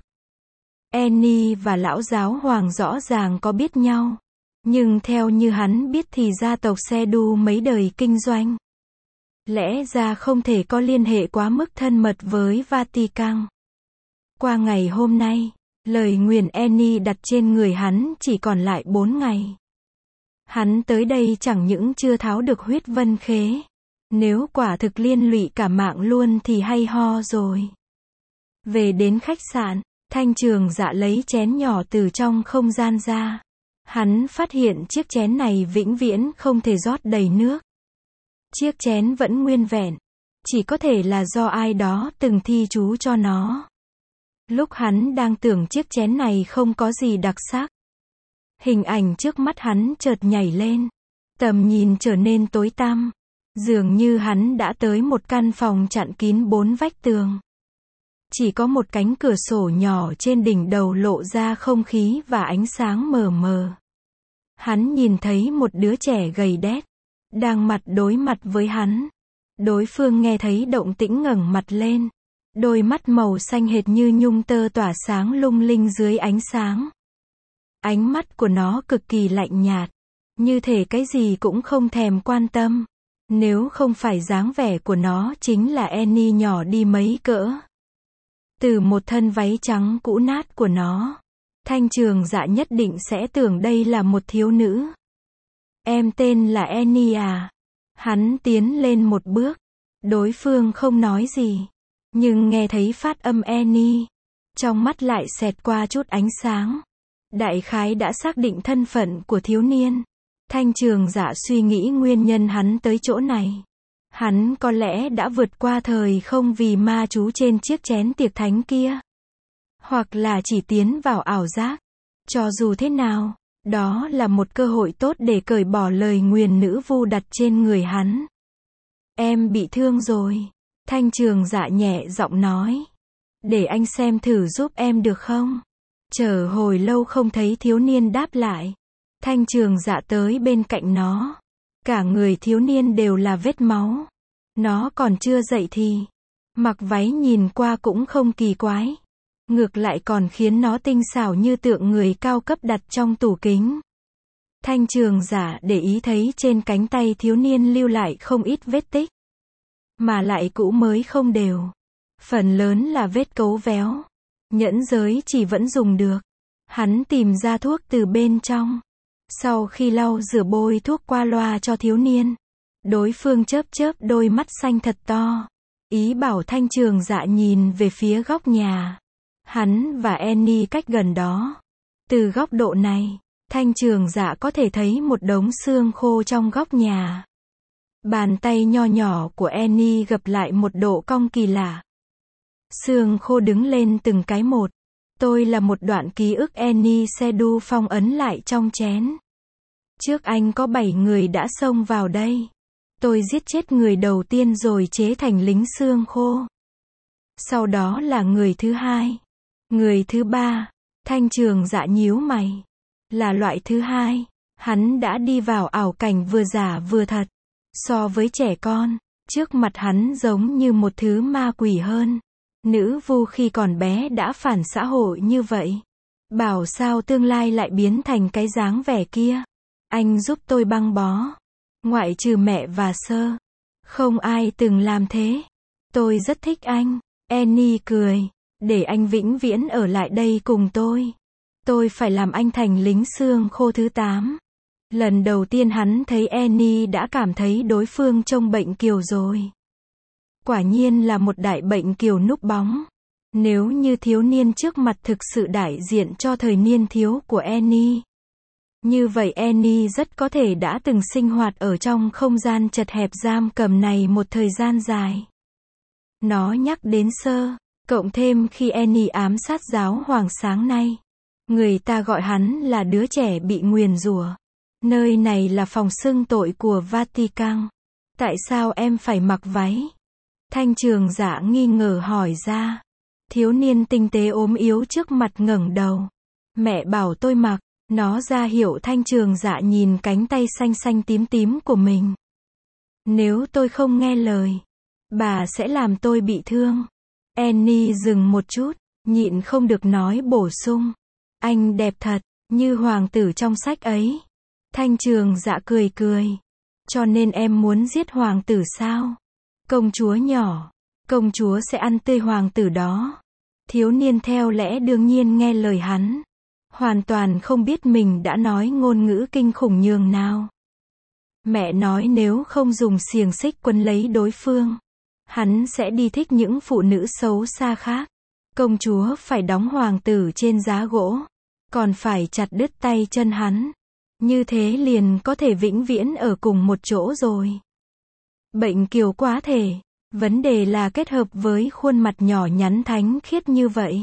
Annie và lão giáo hoàng rõ ràng có biết nhau. Nhưng theo như hắn biết thì gia tộc xe đu mấy đời kinh doanh. Lẽ ra không thể có liên hệ quá mức thân mật với Vatican. Qua ngày hôm nay, lời nguyền Annie đặt trên người hắn chỉ còn lại bốn ngày. Hắn tới đây chẳng những chưa tháo được huyết vân khế. Nếu quả thực liên lụy cả mạng luôn thì hay ho rồi. Về đến khách sạn, Thanh Trường Dạ lấy chén nhỏ từ trong không gian ra. Hắn phát hiện chiếc chén này vĩnh viễn không thể rót đầy nước. Chiếc chén vẫn nguyên vẹn. Chỉ có thể là do ai đó từng thi chú cho nó. Lúc hắn đang tưởng chiếc chén này không có gì đặc sắc. Hình ảnh trước mắt hắn chợt nhảy lên. Tầm nhìn trở nên tối tăm. Dường như hắn đã tới một căn phòng chặn kín bốn vách tường. Chỉ có một cánh cửa sổ nhỏ trên đỉnh đầu lộ ra không khí và ánh sáng mờ mờ. Hắn nhìn thấy một đứa trẻ gầy đét. Đang mặt đối mặt với hắn. Đối phương nghe thấy động tĩnh ngẩng mặt lên. Đôi mắt màu xanh hệt như nhung tơ tỏa sáng lung linh dưới ánh sáng. Ánh mắt của nó cực kỳ lạnh nhạt. Như thể cái gì cũng không thèm quan tâm. Nếu không phải dáng vẻ của nó chính là Annie nhỏ đi mấy cỡ. Từ một thân váy trắng cũ nát của nó, Thanh Trường Dạ nhất định sẽ tưởng đây là một thiếu nữ. Em tên là Annie à? Hắn tiến lên một bước. Đối phương không nói gì. Nhưng nghe thấy phát âm Annie. Trong mắt lại xẹt qua chút ánh sáng. Đại khái đã xác định thân phận của thiếu niên. Thanh Trường Dạ suy nghĩ nguyên nhân hắn tới chỗ này. Hắn có lẽ đã vượt qua thời không vì ma chú trên chiếc chén tiệc thánh kia. Hoặc là chỉ tiến vào ảo giác. Cho dù thế nào, đó là một cơ hội tốt để cởi bỏ lời nguyền nữ vu đặt trên người hắn. Em bị thương rồi. Thanh Trường Dạ nhẹ giọng nói. Để anh xem thử giúp em được không? Chờ hồi lâu không thấy thiếu niên đáp lại. Thanh Trường Dạ tới bên cạnh nó. Cả người thiếu niên đều là vết máu. Nó còn chưa dậy thì. Mặc váy nhìn qua cũng không kỳ quái. Ngược lại còn khiến nó tinh xảo như tượng người cao cấp đặt trong tủ kính. Thanh Trường Dạ để ý thấy trên cánh tay thiếu niên lưu lại không ít vết tích. Mà lại cũ mới không đều. Phần lớn là vết cấu véo. Nhẫn giới chỉ vẫn dùng được. Hắn tìm ra thuốc từ bên trong. Sau khi lau rửa bôi thuốc qua loa cho thiếu niên. Đối phương chớp chớp đôi mắt xanh thật to. Ý bảo Thanh Trường Dạ nhìn về phía góc nhà. Hắn và Annie cách gần đó. Từ góc độ này, Thanh Trường Dạ có thể thấy một đống xương khô trong góc nhà. Bàn tay nho nhỏ của Annie gập lại một độ cong kỳ lạ. Xương khô đứng lên từng cái một. Tôi là một đoạn ký ức Annie Sedu phong ấn lại trong chén. Trước anh có bảy người đã xông vào đây. Tôi giết chết người đầu tiên rồi chế thành lính xương khô. Sau đó là người thứ hai. Người thứ ba. Thanh Trường Dạ nhíu mày. Là loại thứ hai. Hắn đã đi vào ảo cảnh vừa giả vừa thật. So với trẻ con, trước mặt hắn giống như một thứ ma quỷ hơn. Nữ vu khi còn bé đã phản xã hội như vậy. Bảo sao tương lai lại biến thành cái dáng vẻ kia. Anh giúp tôi băng bó. Ngoại trừ mẹ và sơ. Không ai từng làm thế. Tôi rất thích anh. Annie cười. Để anh vĩnh viễn ở lại đây cùng tôi. Tôi phải làm anh thành lính xương khô thứ tám. Lần đầu tiên hắn thấy Annie đã cảm thấy đối phương trông bệnh kiều rồi. Quả nhiên là một đại bệnh kiều núp bóng. Nếu như thiếu niên trước mặt thực sự đại diện cho thời niên thiếu của Annie. Như vậy Annie rất có thể đã từng sinh hoạt ở trong không gian chật hẹp giam cầm này một thời gian dài. Nó nhắc đến sơ, cộng thêm khi Annie ám sát giáo hoàng sáng nay. Người ta gọi hắn là đứa trẻ bị nguyền rủa. Nơi này là phòng xưng tội của Vatican. Tại sao em phải mặc váy? Thanh Trường Dạ nghi ngờ hỏi ra. Thiếu niên tinh tế ốm yếu trước mặt ngẩng đầu. Mẹ bảo tôi mặc. Nó ra hiệu Thanh Trường Dạ nhìn cánh tay xanh xanh tím tím của mình. Nếu tôi không nghe lời, bà sẽ làm tôi bị thương. Annie dừng một chút, nhịn không được nói bổ sung. Anh đẹp thật, như hoàng tử trong sách ấy. Thanh Trường Dạ cười cười. Cho nên em muốn giết hoàng tử sao? Công chúa nhỏ, công chúa sẽ ăn tươi hoàng tử đó. Thiếu niên theo lẽ đương nhiên nghe lời hắn. Hoàn toàn không biết mình đã nói ngôn ngữ kinh khủng nhường nào. Mẹ nói nếu không dùng xiềng xích quấn lấy đối phương, hắn sẽ đi thích những phụ nữ xấu xa khác. Công chúa phải đóng hoàng tử trên giá gỗ, còn phải chặt đứt tay chân hắn. Như thế liền có thể vĩnh viễn ở cùng một chỗ rồi. Bệnh kiều quá thể, vấn đề là kết hợp với khuôn mặt nhỏ nhắn thánh khiết như vậy.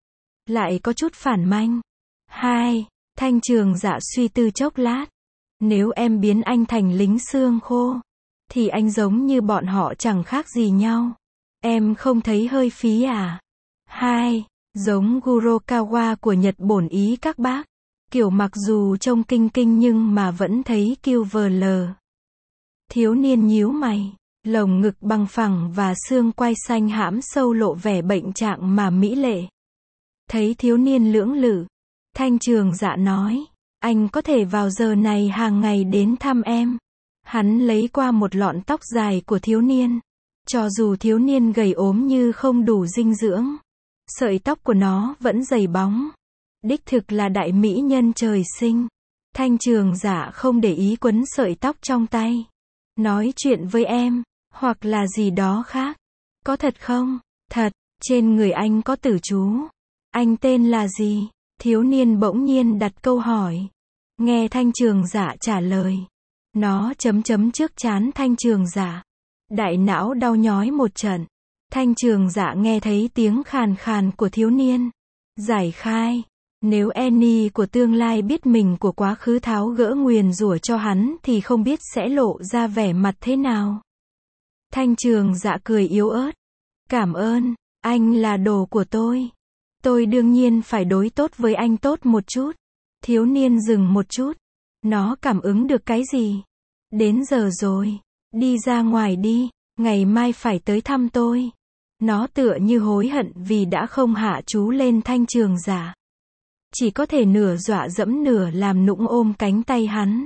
Lại có chút phản manh. Hai, Thanh Trường Dạ suy tư chốc lát. Nếu em biến anh thành lính xương khô, thì anh giống như bọn họ chẳng khác gì nhau. Em không thấy hơi phí à? Hai, giống Kurokawa của Nhật bổn ý các bác. Kiểu mặc dù trông kinh kinh nhưng mà vẫn thấy kiêu vờ lờ. Thiếu niên nhíu mày, lồng ngực bằng phẳng và xương quai xanh hãm sâu lộ vẻ bệnh trạng mà mỹ lệ. Thấy thiếu niên lưỡng lự, Thanh Trường Dạ nói, anh có thể vào giờ này hàng ngày đến thăm em. Hắn lấy qua một lọn tóc dài của thiếu niên. Cho dù thiếu niên gầy ốm như không đủ dinh dưỡng, sợi tóc của nó vẫn dày bóng. Đích thực là đại mỹ nhân trời sinh. Thanh Trường Dạ không để ý quấn sợi tóc trong tay. Nói chuyện với em, hoặc là gì đó khác. Có thật không? Thật, trên người anh có tử chú. Anh tên là gì? Thiếu niên bỗng nhiên đặt câu hỏi. Nghe Thanh Trường Dạ trả lời. Nó chấm chấm trước trán Thanh Trường Dạ. Đại não đau nhói một trận. Thanh Trường Dạ nghe thấy tiếng khàn khàn của thiếu niên. Giải khai. Nếu Annie của tương lai biết mình của quá khứ tháo gỡ nguyền rủa cho hắn thì không biết sẽ lộ ra vẻ mặt thế nào. Thanh Trường Dạ cười yếu ớt. Cảm ơn, anh là đồ của tôi. Tôi đương nhiên phải đối tốt với anh tốt một chút. Thiếu niên dừng một chút. Nó cảm ứng được cái gì? Đến giờ rồi. Đi ra ngoài đi, ngày mai phải tới thăm tôi. Nó tựa như hối hận vì đã không hạ chú lên Thanh Trường Dạ. Chỉ có thể nửa dọa dẫm nửa làm nũng ôm cánh tay hắn.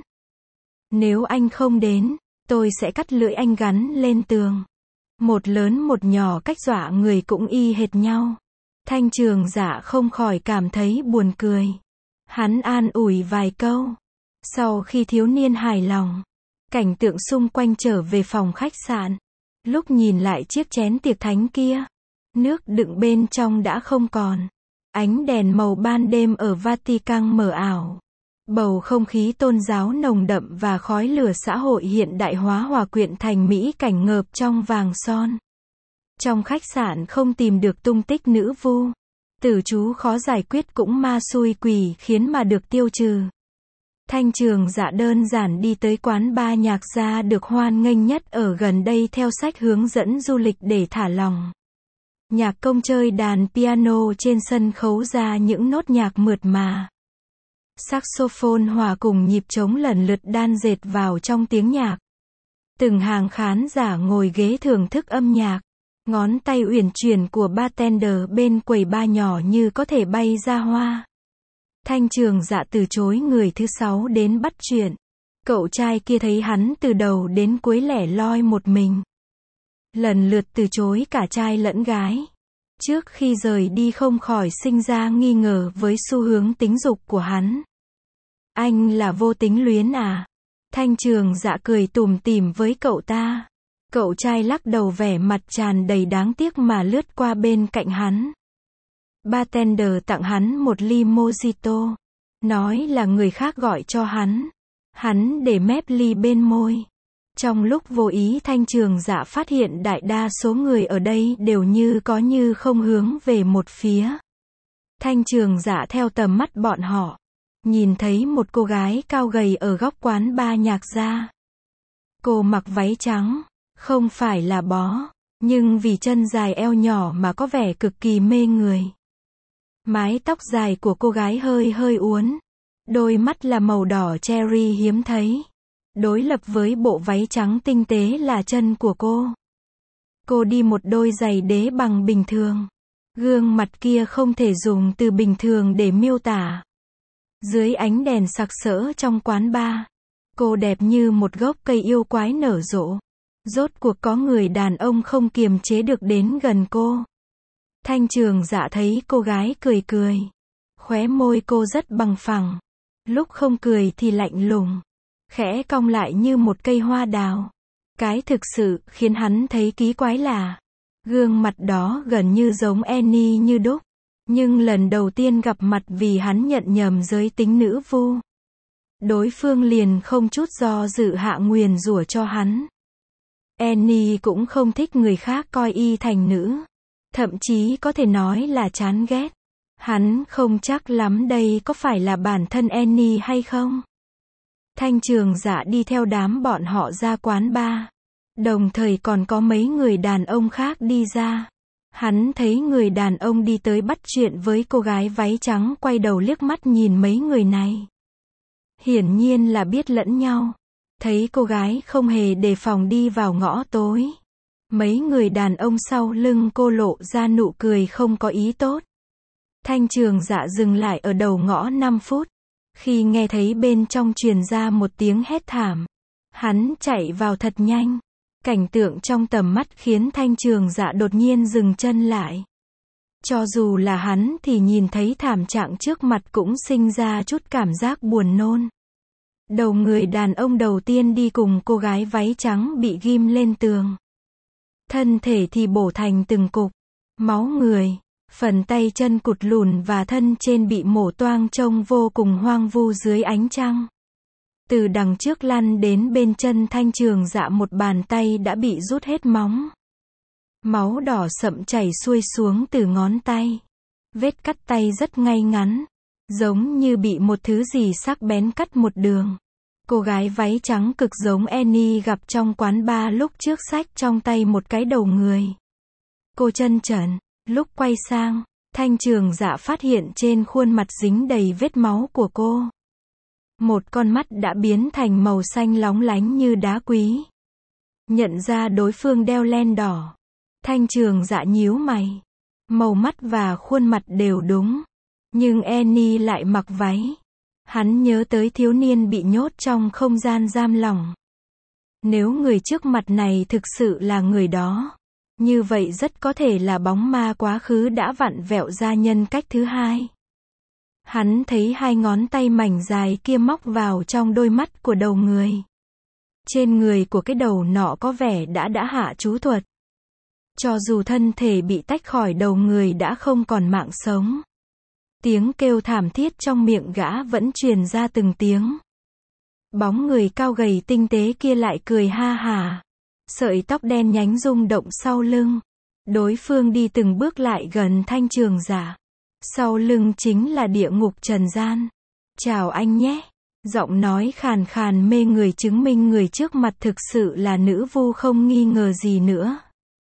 Nếu anh không đến, tôi sẽ cắt lưỡi anh gắn lên tường. Một lớn một nhỏ cách dọa người cũng y hệt nhau. Thanh Trường Dạ không khỏi cảm thấy buồn cười. Hắn an ủi vài câu. Sau khi thiếu niên hài lòng, cảnh tượng xung quanh trở về phòng khách sạn. Lúc nhìn lại chiếc chén tiệc thánh kia, nước đựng bên trong đã không còn. Ánh đèn màu ban đêm ở Vatican mờ ảo. Bầu không khí tôn giáo nồng đậm và khói lửa xã hội hiện đại hóa hòa quyện thành mỹ cảnh ngợp trong vàng son. Trong khách sạn không tìm được tung tích nữ vu. Tử chú khó giải quyết cũng ma xui quỷ khiến mà được tiêu trừ. Thanh Trường Dạ đơn giản đi tới quán bar nhạc gia được hoan nghênh nhất ở gần đây theo sách hướng dẫn du lịch để thả lòng. Nhạc công chơi đàn piano trên sân khấu ra những nốt nhạc mượt mà. Saxophone hòa cùng nhịp trống lần lượt đan dệt vào trong tiếng nhạc. Từng hàng khán giả ngồi ghế thưởng thức âm nhạc. Ngón tay uyển chuyển của bartender bên quầy bar nhỏ như có thể bay ra hoa. Thanh Trường Dạ từ chối người thứ sáu đến bắt chuyện. Cậu trai kia thấy hắn từ đầu đến cuối lẻ loi một mình. Lần lượt từ chối cả trai lẫn gái. Trước khi rời đi không khỏi sinh ra nghi ngờ với xu hướng tính dục của hắn. Anh là vô tính luyến à? Thanh Trường Dạ cười tủm tỉm với cậu ta. Cậu trai lắc đầu vẻ mặt tràn đầy đáng tiếc mà lướt qua bên cạnh hắn. Bartender tặng hắn một ly mojito. Nói là người khác gọi cho hắn. Hắn để mép ly bên môi. Trong lúc vô ý Thanh Trường Dạ phát hiện đại đa số người ở đây đều như có như không hướng về một phía. Thanh Trường Dạ theo tầm mắt bọn họ. Nhìn thấy một cô gái cao gầy ở góc quán bar nhạc gia. Cô mặc váy trắng. Không phải là bó. Nhưng vì chân dài eo nhỏ mà có vẻ cực kỳ mê người. Mái tóc dài của cô gái hơi hơi uốn. Đôi mắt là màu đỏ cherry hiếm thấy. Đối lập với bộ váy trắng tinh tế là chân của cô. Cô đi một đôi giày đế bằng bình thường. Gương mặt kia không thể dùng từ bình thường để miêu tả. Dưới ánh đèn sặc sỡ trong quán bar, cô đẹp như một gốc cây yêu quái nở rộ. Rốt cuộc có người đàn ông không kiềm chế được đến gần cô. Thanh Trường Dạ thấy cô gái cười cười. Khóe môi cô rất bằng phẳng. Lúc không cười thì lạnh lùng. Khẽ cong lại như một cây hoa đào. Cái thực sự khiến hắn thấy kỳ quái là gương mặt đó gần như giống Annie như đúc. Nhưng lần đầu tiên gặp mặt vì hắn nhận nhầm giới tính nữ vu. Đối phương liền không chút do dự hạ nguyền rủa cho hắn. Annie cũng không thích người khác coi y thành nữ. Thậm chí có thể nói là chán ghét. Hắn không chắc lắm đây có phải là bản thân Annie hay không. Thanh Trường Dạ đi theo đám bọn họ ra quán bar. Đồng thời còn có mấy người đàn ông khác đi ra. Hắn thấy người đàn ông đi tới bắt chuyện với cô gái váy trắng quay đầu liếc mắt nhìn mấy người này. Hiển nhiên là biết lẫn nhau. Thấy cô gái không hề đề phòng đi vào ngõ tối. Mấy người đàn ông sau lưng cô lộ ra nụ cười không có ý tốt. Thanh Trường Dạ dừng lại ở đầu ngõ năm phút. Khi nghe thấy bên trong truyền ra một tiếng hét thảm, hắn chạy vào thật nhanh. Cảnh tượng trong tầm mắt khiến Thanh Trường Dạ đột nhiên dừng chân lại. Cho dù là hắn thì nhìn thấy thảm trạng trước mặt cũng sinh ra chút cảm giác buồn nôn. Đầu người đàn ông đầu tiên đi cùng cô gái váy trắng bị ghim lên tường. Thân thể thì bổ thành từng cục. Máu người. Phần tay chân cụt lùn và thân trên bị mổ toang trông vô cùng hoang vu dưới ánh trăng. Từ đằng trước lăn đến bên chân Thanh Trường Dạ một bàn tay đã bị rút hết móng. Máu đỏ sậm chảy xuôi xuống từ ngón tay. Vết cắt tay rất ngay ngắn, giống như bị một thứ gì sắc bén cắt một đường. Cô gái váy trắng cực giống Annie gặp trong quán bar lúc trước xách trong tay một cái đầu người. Cô chân trần, lúc quay sang, Thanh Trường Dạ phát hiện trên khuôn mặt dính đầy vết máu của cô. Một con mắt đã biến thành màu xanh lóng lánh như đá quý. Nhận ra đối phương đeo len đỏ. Thanh Trường Dạ nhíu mày. Màu mắt và khuôn mặt đều đúng. Nhưng Annie lại mặc váy. Hắn nhớ tới thiếu niên bị nhốt trong không gian giam lỏng. Nếu người trước mặt này thực sự là người đó, như vậy rất có thể là bóng ma quá khứ đã vặn vẹo ra nhân cách thứ hai. Hắn thấy hai ngón tay mảnh dài kia móc vào trong đôi mắt của đầu người. Trên người của cái đầu nọ có vẻ đã đã hạ chú thuật. Cho dù thân thể bị tách khỏi đầu người đã không còn mạng sống. Tiếng kêu thảm thiết trong miệng gã vẫn truyền ra từng tiếng. Bóng người cao gầy tinh tế kia lại cười ha hả. Sợi tóc đen nhánh rung động sau lưng. Đối phương đi từng bước lại gần Thanh Trường Dạ. Sau lưng chính là địa ngục trần gian. Chào anh nhé. Giọng nói khàn khàn mê người chứng minh người trước mặt thực sự là nữ vu không nghi ngờ gì nữa.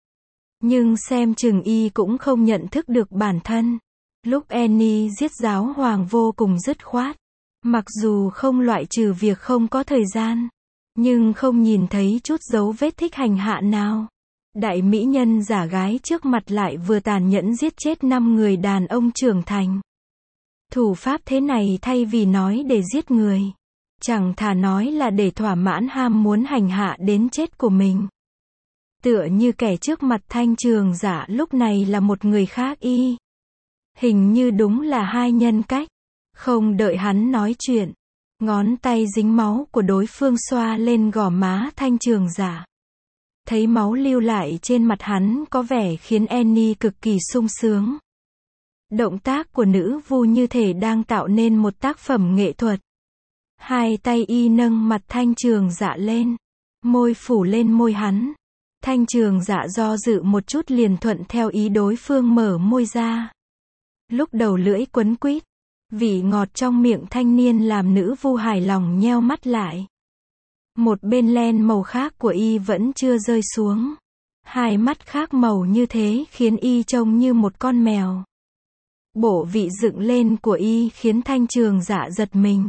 Nhưng xem chừng y cũng không nhận thức được bản thân. Lúc Annie giết giáo hoàng vô cùng dứt khoát. Mặc dù không loại trừ việc không có thời gian, nhưng không nhìn thấy chút dấu vết thích hành hạ nào. Đại mỹ nhân giả gái trước mặt lại vừa tàn nhẫn giết chết năm người đàn ông trưởng thành. Thủ pháp thế này thay vì nói để giết người, chẳng thà nói là để thỏa mãn ham muốn hành hạ đến chết của mình. Tựa như kẻ trước mặt Thanh Trường Dạ lúc này là một người khác y. Hình như đúng là hai nhân cách. Không đợi hắn nói chuyện, ngón tay dính máu của đối phương xoa lên gò má Thanh Trường Dạ. Thấy máu lưu lại trên mặt hắn có vẻ khiến Annie cực kỳ sung sướng. Động tác của nữ vu như thể đang tạo nên một tác phẩm nghệ thuật. Hai tay y nâng mặt Thanh Trường Dạ lên, môi phủ lên môi hắn. Thanh Trường Dạ do dự một chút liền thuận theo ý đối phương mở môi ra. Lúc đầu lưỡi quấn quýt, vị ngọt trong miệng thanh niên làm nữ vu hài lòng nheo mắt lại. Một bên len màu khác của y vẫn chưa rơi xuống. Hai mắt khác màu như thế khiến y trông như một con mèo. Bộ vị dựng lên của y khiến Thanh Trường Dạ giật mình.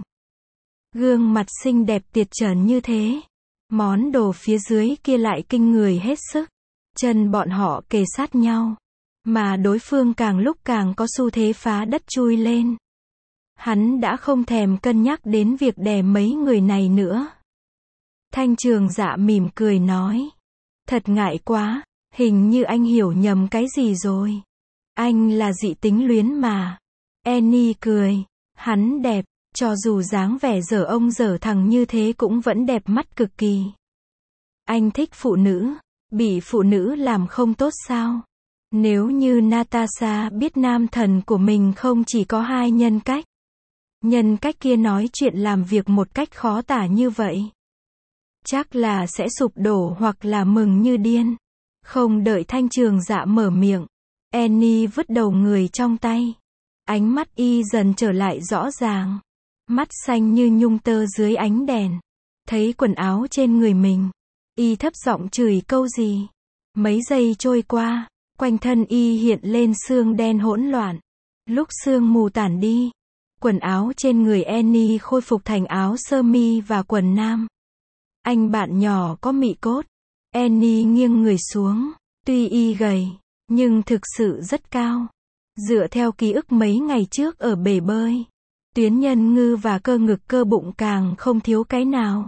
Gương mặt xinh đẹp tiệt trần như thế. Món đồ phía dưới kia lại kinh người hết sức. Chân bọn họ kề sát nhau. Mà đối phương càng lúc càng có xu thế phá đất chui lên. Hắn đã không thèm cân nhắc đến việc đè mấy người này nữa. Thanh Trường Dạ mỉm cười nói. Thật ngại quá, hình như anh hiểu nhầm cái gì rồi. Anh là dị tính luyến mà. Annie cười. Hắn đẹp, cho dù dáng vẻ dở ông dở thằng như thế cũng vẫn đẹp mắt cực kỳ. Anh thích phụ nữ, bị phụ nữ làm không tốt sao? Nếu như Natasha biết nam thần của mình không chỉ có hai nhân cách. Nhân cách kia nói chuyện làm việc một cách khó tả như vậy. Chắc là sẽ sụp đổ hoặc là mừng như điên. Không đợi Thanh Trường Dạ mở miệng. Annie vứt đầu người trong tay. Ánh mắt y dần trở lại rõ ràng. Mắt xanh như nhung tơ dưới ánh đèn. Thấy quần áo trên người mình. Y thấp giọng chửi câu gì. Mấy giây trôi qua. Quanh thân y hiện lên sương đen hỗn loạn. Lúc sương mù tản đi. Quần áo trên người Annie khôi phục thành áo sơ mi và quần nam. Anh bạn nhỏ có mị cốt. Annie nghiêng người xuống. Tuy y gầy, nhưng thực sự rất cao. Dựa theo ký ức mấy ngày trước ở bể bơi. Tuyến nhân ngư và cơ ngực cơ bụng càng không thiếu cái nào.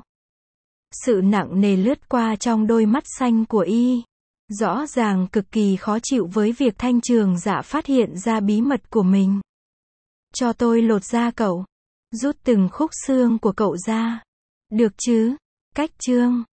Sự nặng nề lướt qua trong đôi mắt xanh của y. Rõ ràng cực kỳ khó chịu với việc Thanh Trường Dạ phát hiện ra bí mật của mình. Cho tôi lột da cậu. Rút từng khúc xương của cậu ra. Được chứ? Cách chương